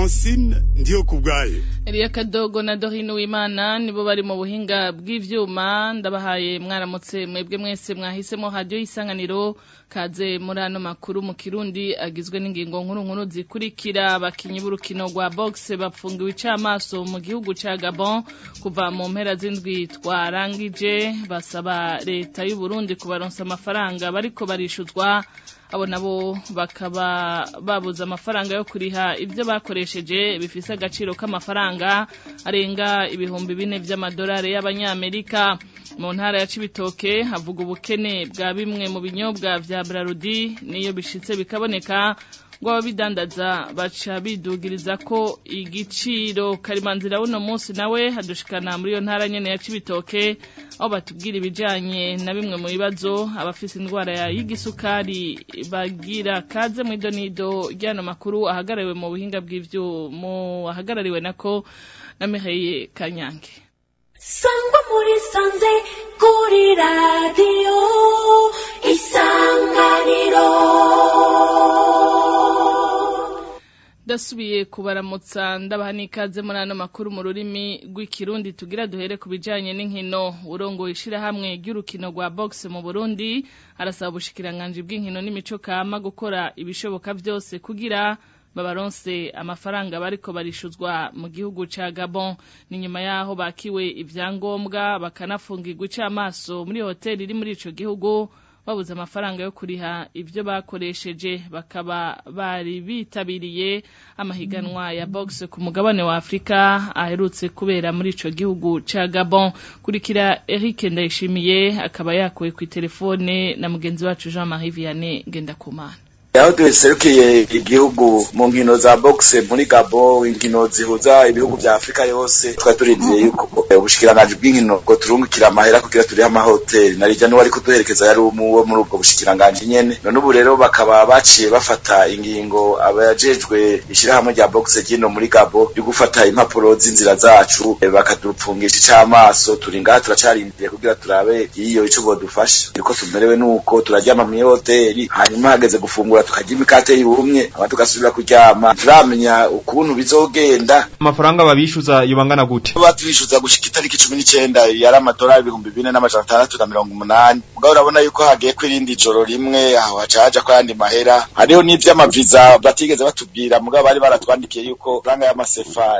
Francine ndiyo kubwayo. Elia Kadogo na Dorine Uwimana nibo bari mu buhinga bw'ivyuma. Ndabahaye mwaramutse mwebwe mwese mwahisemo radio Isanganiro. Kaze muri ano makuru mu Kirundi agizwe n'ingingo nkuru zikurikira. Abakinyi b'urukino rwa boxe bapfungiwe icamaso mu gihugu ca Gabon kuva mu mpera z'indwi twarangije. Basaba leta y'u Burundi kubaronsa amafaranga bariko barishuzwa. Abo nabo bakaba babuza amafaranga yo kuriha ivyo bakoresheje bifise agaciro k'amafaranga arenga ibihumbi 4 vy'amadolari y'abanyamerika. Mu ntara ya Cibitoke havuga ubukene bwa bimwe mu binyobwa vya Brarudi, niyo bishitse bikaboneka ngo ababidandaza baca bidugiriza ko igiciro. Karimanzira uno munsi nawe hadushikana muri yo ntara nyene ya Cibitoke aho batubwira ibijanye na bimwe mu bibazo abafise indwara y'igisukari bagira. Kaze mu idonido ryano makuru ahagarariwe mu buhinga bw'ivyuma ahagarariwe nako na Mihaye Kanyange. Sangwa muri sanze kuri radio Isanganiro. Dasubiye kubaramutsa ndabaha n'ikaze muri ano makuru mu rurimi rw'ikirundi. Tugira duhere ku bijanye n'inkino. Urongoye ishirahamwe ry'urukino rwa boxe mu Burundi arasaba ubushikiranganje bw'inkino n'imico kama gukora ibishoboka vyose kugira babaronse amafaranga bariko barishuzwa mu gihugu ca Gabon. Ni nyuma yaho bakiwe ivyangombwa bakanafungirwa icamaso muri hoteli iri muri ico gihugu babuze amafaranga yo kuriha ivyo bakoresheje. Bakaba bari bitabiriye amahiganwa ya boxe ku mugabane wa Afrika aherutse kubera muri ico gihugu ca Gabon. Kurikira Eric Ndayishimiye akaba yakuwe ku telefone na mugenzi wacu Jean-Marie Vianney Ngendakumana. Aho duserukiye igihugu mu nkino za boxe muri Gabon, inkino zihuza ibihugu vya Afrika yose, twaturindiye yuko ubushikiranganje bw'inkino ngo turungukira amahera kugira turi amahoteli. Narija no wari kuduherekeza yari umuwo muri ubwo bushikiranganje nyene. None ubu rero bakaba baciye bafata ingingo abajejwe ishirahamwe rya boxe gino muri Gabon yo gufata impapuro z'inzira zacu bakadupfungisha icamaso. Turi ngaha turacarindiye kugira turabe iyo ico bodufasha. Iriko tumerewe nuko turaryama mu hoteli, hanyuma hageze gufungura tukajya imikate yumye abantu tugasubira kuryama. Turamenya ukuntu bizogenda. Amafaranga babishuza yobangana gute? Batwishuza gushika itariki 19 yari amadolari 2680. Mugabo urabona yuko hagiye kwirindi joro rimwe aho hacaja ko yandi mahera. Hariho n'ivy'amaviza batigeze batubwira, mugabo bari baratwandikiye yuko franga y'amasefa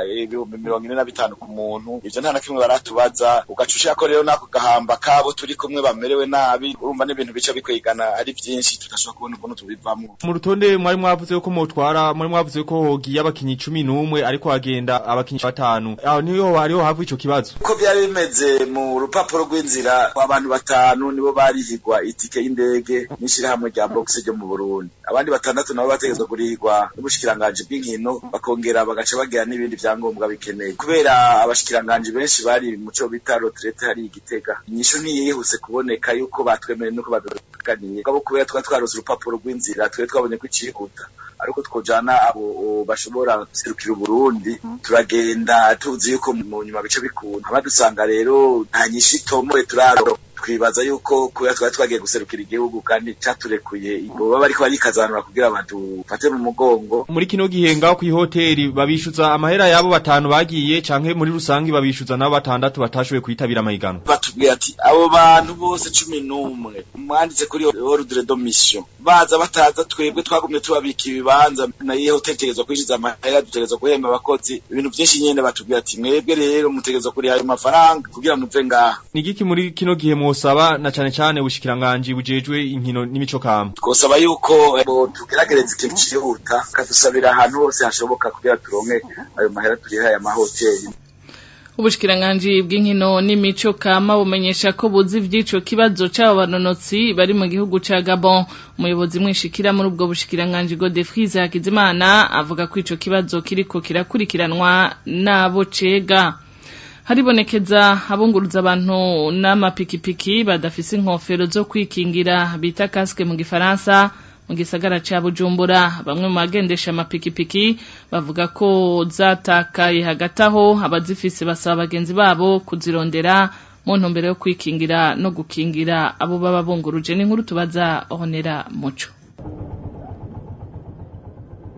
45 ku muntu. Ivyo nta na kimwe baratubaza. Ugacusha ko rero nako gahamba kabo turi kumwe bamerewe nabi. Urumva n'ibintu bica bikwigana ari vyinshi tutashobora kubona ukuntu tubivamo. Mu rutonde mwari mwavuze ko mutwara, mwari mwavuze ko hogiye abakinyi 11 ariko hagenda abakinyi 5. Aho niyo hariho havu ico kibazo. Uko byari bimeze mu rupapuro rw'inzira, abantu 5 nibo barihigwa itike y'indege n'ishirahamwe rya boxe ryo mu Burundi. Abandi 6 nabo bategezwe kurihigwa n'ubushikiranganje bw'inkino, bakongera bagaca bagira n'ibindi vyangombwa bikeneye. Kubera abashikiranganje benshi bari mu cyo bita retraite hari Igitega, inyishu ntiyihuse kuboneka yuko batwemeye nuko badukanyiye. Gabo kubera twarose urupapuro rw'inzira twabonye ko icihuta, ariko twojana abo bashobora guserukira Burundi turagenda tuzi yuko mu nyuma bice bikunda. Abadusanga rero nta nyinshi tomoye turaro. Twibaza yuko kubera twagiye guserukira igihugu kandi caturekuye baba bariko barikazanura kugira abantu fate mu mugongo. Muri kino gihe ngaho ku hoteli babishuza amahera yabo 5 bagiye canke muri rusangi babishuza nabo 6 batashoboye kwitabira amahiganwa. Batubwiye ati abo bantu bose 11 mwanditse kuri ordre de mission baza bataza, twebwe twagumye tubabika ibibanza na iyo hoteli tegezwa kwishiza amahera, dutegezwa guhemba abakozi, ibintu byinshi nyene. Batubwiye ati mwebwe rero mutegezwa kuri ayo mafaranga kugira muve ngaha. Nigiki muri kino gihe mwosaba na cane ubushikiranganje bujejwe inkino n'imico kama? Twosaba yuko tugeragereza ikintu cihuta kadusabira ahantu hose hashoboka kugira turonke ayo mahera turiha ya mahoteli. Ubushikiranganje bw'inkino n'imico kama bumenyesha ko buzi vyico kibazo c'abo banonotsi bari mu gihugu ca Gabon. Umuyobozi mwishikira muri ubwo bushikiranganje Godefroid Hakizimana avuga ko ico kibazo kiriko kirakurikiranwa nabo cega. Haribonekeza abunguruza abantu n'amapikipiki badafise inkofero zo kwikingira bita casque mu gifaransa mu gisagara ca Bujumbura. Bamwe mu bagendesha amapikipiki bavuga ko zatakaye hagati aho abazifise basaba bagenzi babo kuzirondera mu ntumbero yo kwikingira no gukingira abo baba bunguruje. N'inkuru tubaza Honera Muco.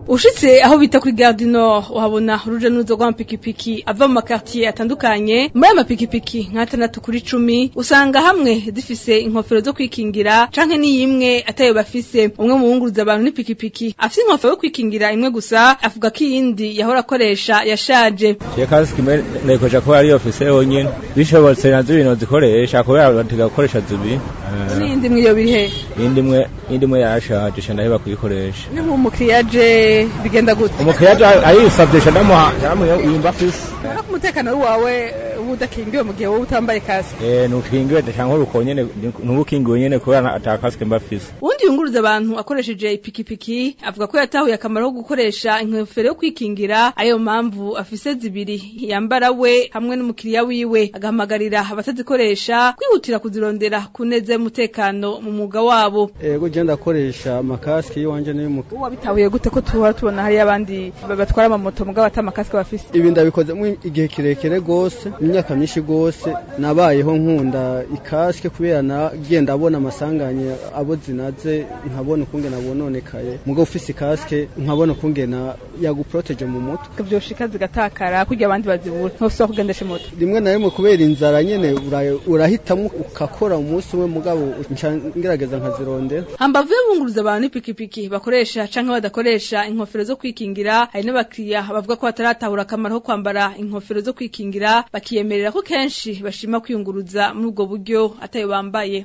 ushitse aho bita kuri Gare du Nord uhabona uruje n'uruza rw'amapikipiki ava mu makartier atandukanye muri amapikipiki nka 6 kuri 10 usanga hamwe zifise inkofero zo kwikingira canke n'iyimwe atayo bafise umwe mu bunguruza abantu n'ipikipiki afise inkofero yo kwikingira imwe gusa avuga ko iyindi yahora akoresha yashaje je kaski nekoja ko ari office yonyene bishobotse nazo ibintu zikoresha kubera batiga gukoresha zubi n'indi mwe yo birihe indi mwe yashaje cyane aho bakuyikoresha ni nk'umukiriyaje bigenda gute umukiriyaje ayisabye cyane yimba afise no kumutekano wawe ubudakingiwe mu gihe wowe utambaye kaske nukingiwe cyangwa urukonyene nubukingiwe nyene kubera atakaske mbafise undi yunguruza abantu akoresheje ipikipiki avuga ko yatahuye akamaro ko gukoresha inkofero yo kwikingira ayo mpamvu afise zibiri yambara we hamwe n'umukiriya wiwe agahamagarira abatazikoresha kwihutira kuzirondera kuneze umutekano mu mwuga wabo ego je ndakoresha amakaske yiwanje n'iy'umukuru wabitahuye gute ko tubona hari abandi batwara amamoto mugabo atamakaske bafise ibi ndabikoze mu igihe kirekire gose imyaka myinshi gose nabayeho nkunda ikaske kubera nagenda abona amasanganye abo zinaze nkabona ukungena bononekaye mugabo ufise ikaske nkabona ukungena yaguprotege mu mutwe byoshika zigatakara kugira abandi bazibura ntose kugendesha moto rimwe na rimwe kubera inzara nyene urahitamo ukakora umunsi umwe mugabo ngerageza nkazirondera hambavu y'ubunguruza abantu n'ipikipiki bakoresha canke badakoresha inkofero zo kwikingira hari n'abakiriya bavuga ko bataratahura akamaro ko kwambara inkofero zo kwikingira bakiyemerera ko kenshi bashima kwiyunguruza muri ubwo buryo atayo bambaye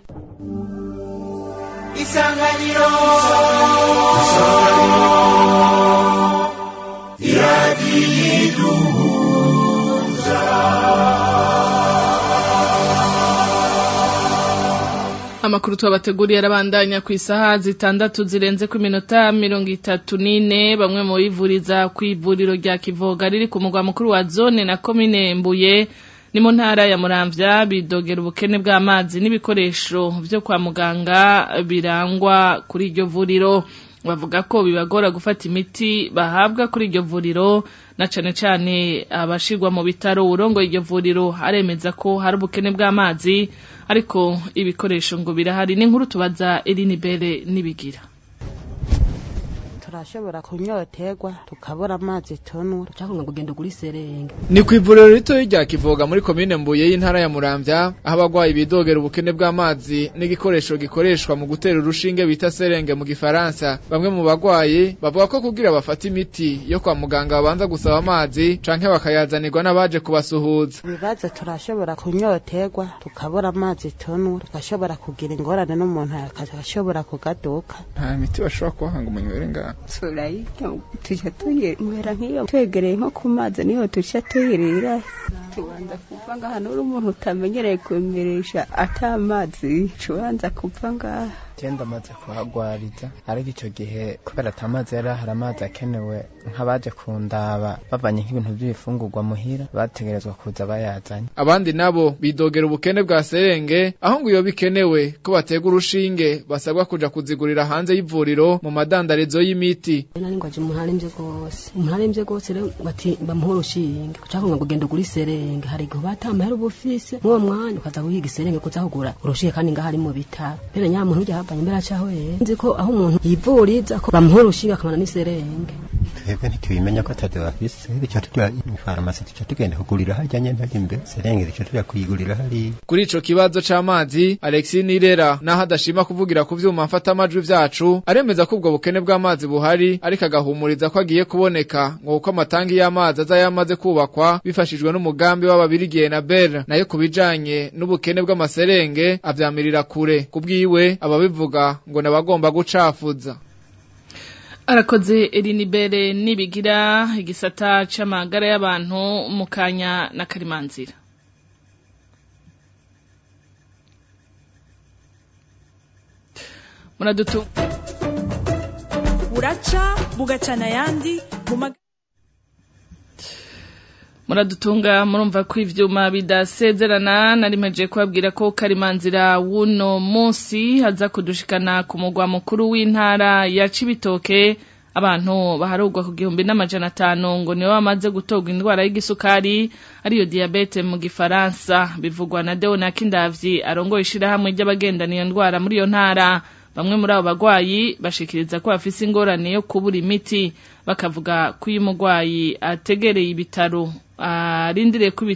Isanganiro Amakuru twabateguriye arabandanya ku isaha 6 zirenze ku minota 34 bamwe mu bivuriza ku ivuriro rya Kivoga riri ku mugwa mukuru wa zone na commune Mbuye ni mu ntara ya Muramvya bidogera ubukene bw'amazi n'ibikoresho byo kwa muganga birangwa kuri iryo vuriro bavuga ko bibagora gufata imiti bahabwa kuri iryo vuriro na cane abashirwa mu bitaro urongo iryo vuriro aremeza ko hari ubukene bw'amazi ariko ibikoresho ngo birahari n'inkuru tubaza Elinibere nibigira turashobora kunyoterwa tukabura amazi tonura cyangwa kugenda kuri serenge ni ku ivuriro rito rya Kivoga muri commune Mbuye y'intara ya Muramvya aho abagwayi bidogera ubukene bw'amazi n'igikoresho gikoreshwa mu gutera urushinge bita serenge mu gifaransa bamwe mu bagwayi bavuga ko kugira bafata imiti yo kwa muganga babanza gusaba amazi canke bakayazanirwa n'abaje kubasuhuza bibaza turashobora kunyoterwa tukabura amazi tonura tukashobora kugira ingorane n'umuntu akashobora kugaduka nta miti bashobora kuhanga umunywere ngaho turayita tujya tuyirira nk'iyo twegereye nko ku mazi niho tujya tuyirira tubanza kuva ngaha n'uri umuntu utamenyereye kwemeresha atamazi tubanza kuva ngaha genda maze kuhagwariza ariko icyo gihe kubera atamazi yari hari amazi akenewe nk'abaje kundaba bavanye nk'ibintu by'ibifungurwa muhira bategerezwa kuza bayazanye abandi nabo bidogera ubukene bwa serenge aho ngo iyo bikenewe ko batega urushinge basabwa kuja kuzigurira hanze y'ivuriro mu madandarizo y'imiti nari ngo aje umuharemvye gose rero bati bamuha urushinge cyangwa ngo kugenda kuri serenge hari go batambaye ubufise n'uwo mwanya ukaza guhiga serenge kuza kugura urushinge kandi ngaho ari mu bitaro rero nyamuntu ujya hapanye mbere acaho nzi ko aho umuntu yivuriza ko bamuha urushinge akamana n'iserenge twebwe ntitubimenya ko atade bafise bityo tujya farumasi tuca tugenda kugurira hajyanye ntajimbe serenge tuca tujya kuyigurira hari kuri ico kibazo c'amazi Alexis Nirera naho adashima kuvugira ku vyuma mfata amajwi vyacu aremeza ko ubwo bukene bw'amazi buhari ariko agahumuriza ko agiye kuboneka ngo uko amatangi y'amazi aza yamaze kubakwa bifashijwe n'umugambi w'ababirigiye na Bell nayo kubijanye n'ubukene bw'amaserenge avyamirira kure kubwiwe ababivuga ngo nabagomba gucafuza arakoze Elinibere nibigira igisata c'amagara y'abantu mu kanya na Karimanzira muradutu buraca bugacana yandi muradutunga murumva ko ivyuma bidasezerana narimeje kubabwira ko Karimanzira wuno munsi haza kudushikana ku mugwa mukuru w'intara ya Cibitoke abantu baharugwa ku 1500 ngo niwe bamaze gutogwa indwara y'igisukari ariyo diabete mu gifaransa bivugwa na Deo Nakindavyi arongoye ishirahamwe ry'abagendana iyo ndwara muri iyo ntara bamwe muri abo bagwayi bashikiriza ko bafise ingorane yo kubura imiti bakavuga ko uyu mugwayi ategereye ibitaro arindiriye ko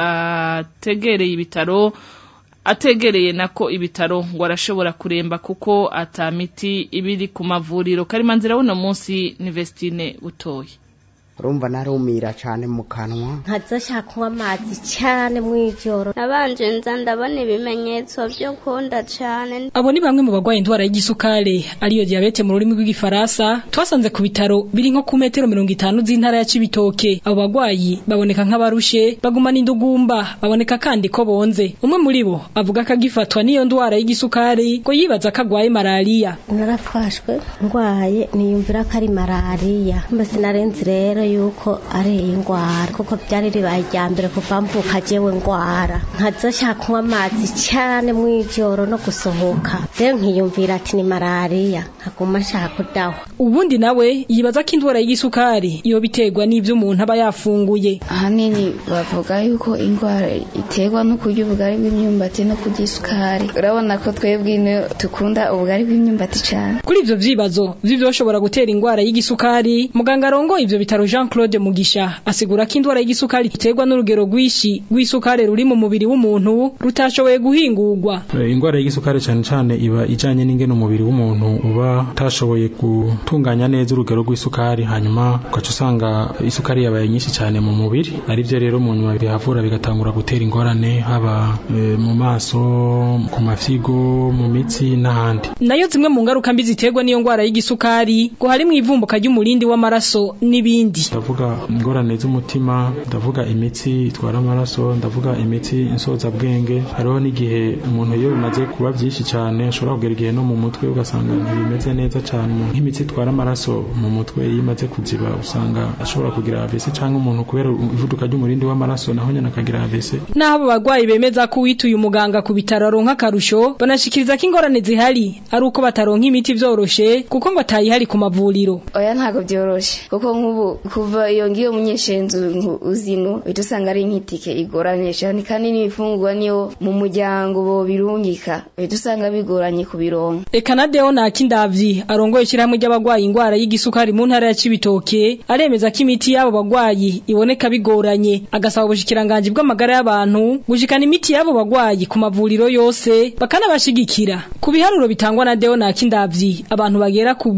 ategereye ibitaro ategereye nako ibitaro ngo arashobora kuremba kuko atamiti ibiri ku mavuriro. Karimanzira buno munsi ni Vestine Butoyi. Urumva narumira cyane mu kanwa nkazashaka kunywa amazi cyane mwijoro nabanje nza ndabona ibimenyetso byo kunda cyane. Abo ni bamwe mu bagwaye indwara y'igisukari ariyo diabete mu rurimi rw'igifaransa twasanze ku bitaro biri nko ku metero 50 z'intara ya Cibitoke. Abo bagwayi baboneka nk'abarushe bagumana indugumba baboneka kandi ko bonze. Umwe muri bo avuga ko agifatwa n'iyo ndwara y'igisukari ko yibaza ko agwaye malaria. Narafashwe ndwaye niyumvira ko ari malaria mbese narenze rero yuko ari ingwara kuko byari ribaye ryambere kuva mvuka jewe ngwara nkazashaka kunywa amazi cyane mwijoro no gusohoka rero nkiyumvira ati ni malaria nkaguma nshaka kudaho. Ubundi nawe yibaza ko indwara y'igisukari iyo biterwa n'ivyo umuntu aba yafunguye. Ahanini bavuga yuko indwara iterwa no kurya ubugari bw'imyumbati no kurya isukari. Urabona ko twebwe tukunda ubugari bw'imyumbati cyane. Kuri ivyo vyibazo vy'ivyoshobora gutera indwara y'igisukari muganga arongo ivyo bitaro Jean-Claude Mugisha asigura ko indwara y'igisukari iterwa n'urugero rwishi rw'isukari ruri mu mubiri w'umuntu rutashoboye guhingurwa. Indwara y'igisukari cyane cyane iba ijanye n'ingene umubiri w'umuntu uba utashoboye gutunganya neza urugero rw'isukari hanyuma ugaca usanga isukari yabaye nyinshi cyane mu mubiri arivyo rero mu nyuma bihavura bigatangura gutera ingorane haba mu maso ku mafyigo mu mitsi n'ahandi. Nayo zimwe mu ngaruka mbi ziterwa n'iyo ndwara y'igisukari ngo harimo ivumbuka ry'umurindi w'amaraso n'ibindi. Ndavuga ingorane z'umutima, ndavuga imitsi itwara amaraso, ndavuga imitsi insoza bwenge. Hariho n'igihe umuntu iyo bimaze kuba byinshi cyane ashobora kugera igihe no mu mutwe ugasanga ntibimeze neza cyane. Nk'imitsi itwara amaraso mu mutwe yimaze kuziba usanga ashobora kugira AVC cyangwa umuntu kubera ivuduka ry'umurindi w'amaraso naho nyene akagira AVC. Naho bagwayi bemeza ko wituye umuganga ku bitaro aronka karusho banashikiriza ko ingorane zihari ari uko bataronka imiti vyoroshe kuko ngo atayihari ku mavuriro. Oya ntago byoroshe kuko nk'ubu kuva iyo ngiyo munyeshenzu uzino bitusanga ari nk'itike igoranye cyane kandi n'ibifungwa niyo mu muryango bo birungika bitusanga bigoranye kubironka. Eka na Deo Nakindavyi arongoye ishyirahamwe ry'abagwayi indwara y'igisukari mu ntara ya Cibitoke aremeza ko imiti y'abo bagwayi iboneka bigoranye agasaba ubushikiranganje bw'amagara y'abantu gushikana imiti y'abo bagwayi ku mavuriro yose bakanabashigikira. Ku biharuro bitangwa na Deo Nakindavyi abantu bagera ku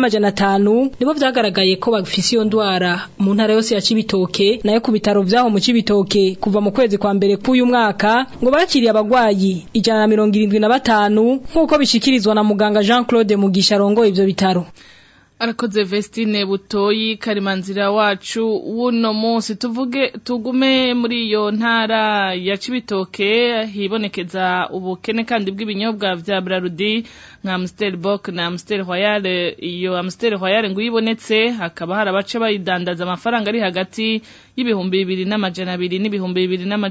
1500 nibo vyagaragaye ko bafise iyo ndwara mu ntara yose ya Cibitoke nayo ku bitaro vyaho mu Cibitoke kuva mu kwezi kwa mbere k'uyu mwaka ngo bakiriye abagwayi 175 nkuko bishikirizwa na muganga Jean-Claude Mugisha arongoye ivyo bitaro. Arakoze Vestine Butoyi. Karimanzira wacu wuno munsi tugume muri iyo ntara ya Cibitoke hibonekeza ubukene kandi bw'ibinyobwa vya Brarudi nka Amstel Bock na Amstel Royal. Iyo Amstel Royal ngo yibonetse hakaba harabace bayidandaza amafaranga ari hagati y'ibihumbi 2200 n'ibihumbi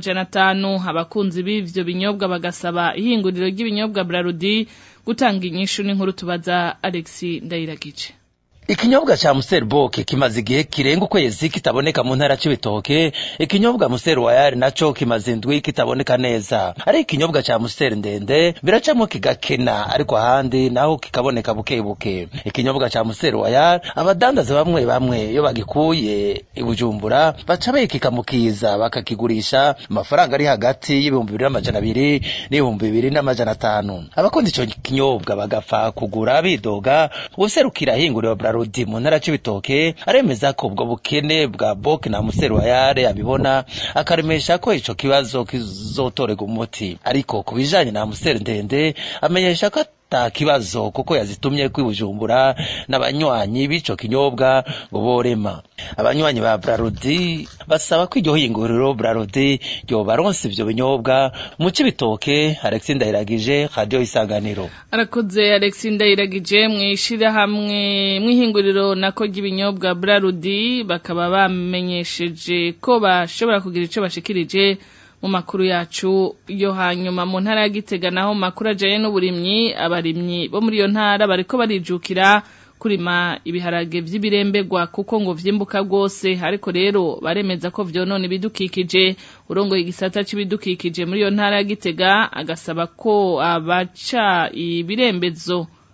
2500. Abakunzi b'ivyo binyobwa bagasaba ihinguriro ry'ibinyobwa Brarudi gutanga inyishu n'inkuru tubaza Alexis Ndayiragije. Ikinyobwa cha Amstel Bock kimaze igihe kirenga ukwezi kitaboneka mu ntara Cibitoke. Ikinyobwa Amstel Royal naco kimaze indwi kitaboneka neza. Ari ikinyobwa cha Amstel ndende biracamo kigakena ariko ahandi naho kikaboneka bukebuke. Ikinyobwa cha Amstel Royal abadandaza bamwe yo bagikuye ibujumbura baca bayikikamukiza bakakigurisha amafaranga ari hagati y'ibihumbi 2200 n'ibihumbi 2500. Abakundi ico kinyobwa bagapfa kugura bidoga userukira hinguriro Brarudi mu ntara Cibitoke aremeza ko ubwo bukene bwa Bock na Amstel Royal abibona akaremesha ko ico kibazo kizotorega umuti ariko kubijanye na Amstel ndende amenyesha ko ta kibazo kuko yazitumye kwibujumbura n'abanywanyi bico kinyobwa ngo borema. Abanywanyi ba Brarudi basaba ko iryo hinguriro Brarudi ryo baronse ivyo binyobwa mu Cibitoke. Alexis Ndayiragije, Radio Isanganiro. Arakoze Alexis Ndayiragije. Mwishira hamwe mwihinguriro nako ry'ibinyobwa Brarudi bakaba bamenyesheje ko bashobora kugira ico bashikirije mu makuru yacu yo hanyuma. Mu ntara ya Gitega naho makuru ajaye n'uburimyi abarimyi bo muri iyo ntara bariko barijukira kurima ibiharage vy'ibirembegwa kuko ngo vyimbuka gose ariko rero baremeza ko vyonone ibidukikije. Urongoye igisata c'ibidukikije muri iyo ntara ya Gitega agasaba ko abaca ibirembezo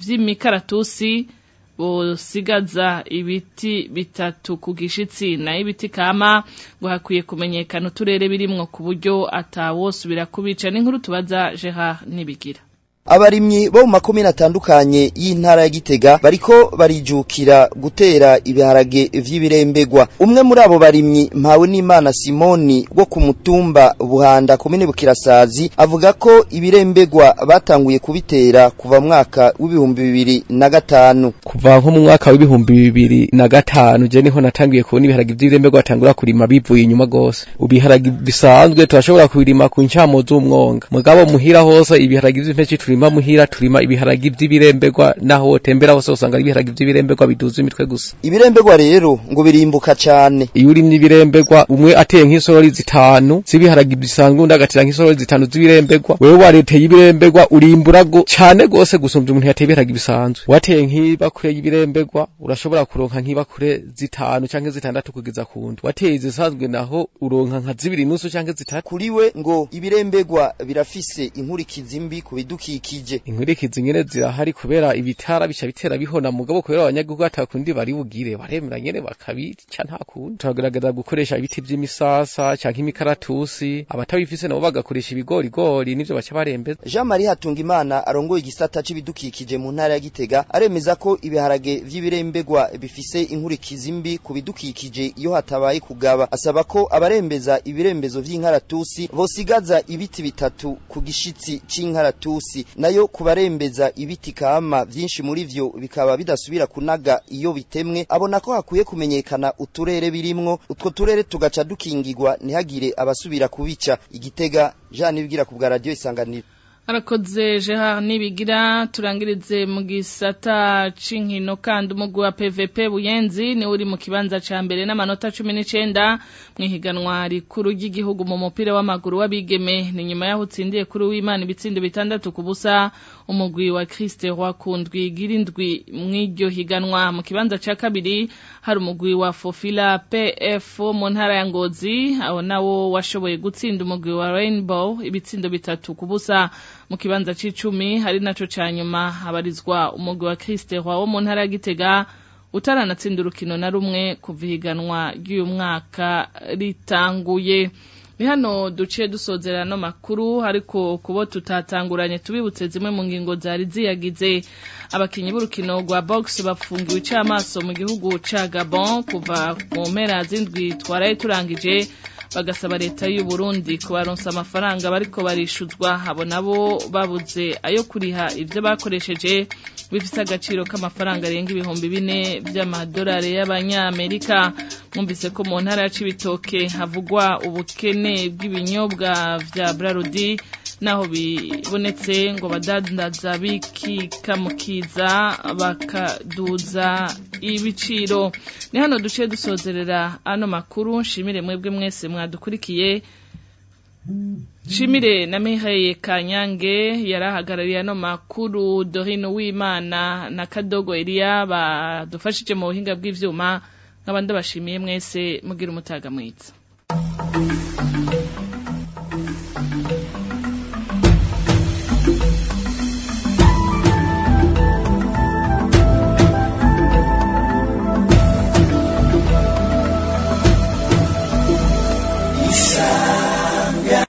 vy'imikaratusi bosigaza ibiti bitatu ku gishitsi na ibiti kama ngo hakwiye kumenyekana uturere birimwo ku buryo atawosubira kubica n'inkuru tubaza Gerard Nibigira. Abarimyi bo mu makomine atandukanye y'intara ya Gitega bariko barijukira gutera ibiharage vy'ibirembegwa. Umwe muri abo barimyi Mpawe n'Imana Simoni wo ku mutumba Buhanda komine Bukirasazi avuga ko ibirembegwa batanguye kubitera kuva mwaka w'2005. Kuva nko mu mwaka w'2005 je niho natangiye kubona ibiharage vy'ibirembegwa batangura kurima bivuye inyuma gose. Ubiharage bisanzwe turashobora kubirima ku ncamo z'umwonga. Mugabo muhira hose ibiharage vy'impeshi turima muhira turima ibiharagi vy'ibirembegwa naho wotembera hose usanga ibiharagi vy'ibirembegwa biduza imitwe gusa. Ibirembegwa rero ngo birimbuka cyane. Iyo urimye ibirembegwa umwe ateye nk'isorori zitanu z'ibiharagi bisanzwe undagatira nk'isorori zitanu z'ibirembegwa wewe wareteye ibirembegwa urimburago cyane gose gusumvya umuntu yateye ibiharagi bisanzwe. Wateye nk'ibakure y'ibirembegwa urashobora kuronka nk'ibakure zitanu canke zitandatu kugeza kundi. Wateye zisanzwe naho uronka nka 2.5 canke zitatu. Kuriwe ngo ibirembegwa birafise inkurikizi mbi ku bidukikije. Inkurikizi nyene zirahari kubera ibitara bica bitera bihona mugabo kubera abanyagihugu atakundi bari bugire baremera nyene bakabica nta kundi. Turagerageza gukoresha ibiti vy'imisasa canke imikaratusi abatabifise nabo bagakoresha ibigori nivyo baca barembeza. Jean Marie Hatungimana arongoye igisata c'ibidukikije mu ntara ya Gitega aremeza ko ibiharage vy'ibirembegwa bifise inkurikizi mbi ku bidukikije iyo hatabaye kugaba. Asaba ko abarembeza ibirembezo vy'inkaratusi bosigaza ibiti bitatu ku gishitsi c'inkaratusi nayo kubarembeza ibiti kama vyinshi muri vyo bikaba bidasubira kunaga iyo bitemwe. Abona ko hakuye kumenyekana uturere birimwo utwo turere tugaca dukingirwa ntihagire abasubira kubica. Igitega Jean Nibigira ku bwa radio Isanganiro. Arakoze Gerard Nibigira. Turangirize mu gisata c'inkino kandi umugwi wa PVP Buyenzi ni uri mu kibanza ca mbere n'amanota 19 mwihiganwa rikuru ry'igihugu mu mupira w'amaguru w'abigeme. Ni nyuma yaho utsindiye kuri w'Imana ibitsindo 6 kubusa umugwi wa Christe Rwakundwi girindwi mw'iryo higanwa. Mu kibanza ca kabiri hari umugwi wa Fofila PF mu ntara ya Ngozi aho nawo washoboye gutsinda umugwi wa Rainbow ibitsindo 3 kubusa. Mu kibanza c'icumi hari naco canyuma habarizwa umugwi wa Christe Rwa mu ntara ya Gitega utaranatsinda urukino na rumwe kuva higanwa ry'uyu mwaka ritanguye. Ni hano duciye dusozera no makuru ariko kubo tutatanguranye tubibutse zimwe mu ngingo zari ziyagize. Abakinyi b'urukino rwa box bafungiwe icamaso mu gihugu ca Gabon kuva mu mpera z'indwi twaraye turangije bagasaba leta y'u Burundi kubaronsa amafaranga bariko barishuzwa abo nabo babuze ayo kuriha ivyo bakoresheje bifise agaciro k'amafaranga arenga 4,000 vy'amadolari y'abanyamerika. Mwumvise ko mu ntara ya Cibitoke havugwa ubukene bw'ibinyobwa vya Brarudi naho bibonetse ngo badandaza bikikamukiza bakaduza ibiciro. Ni hano duciye dusozerera ano makuru. Nshimire mwebwe mwese mwadukurikiye. Shimire na Mihaye Kanyange yarahagarariye ano makuru. Dorine Uwimana na Kadogo Elia badufashije mu buhinga bw'ivyuma. Nk'abandi bashimiye mwese mugira umutaga mwiza.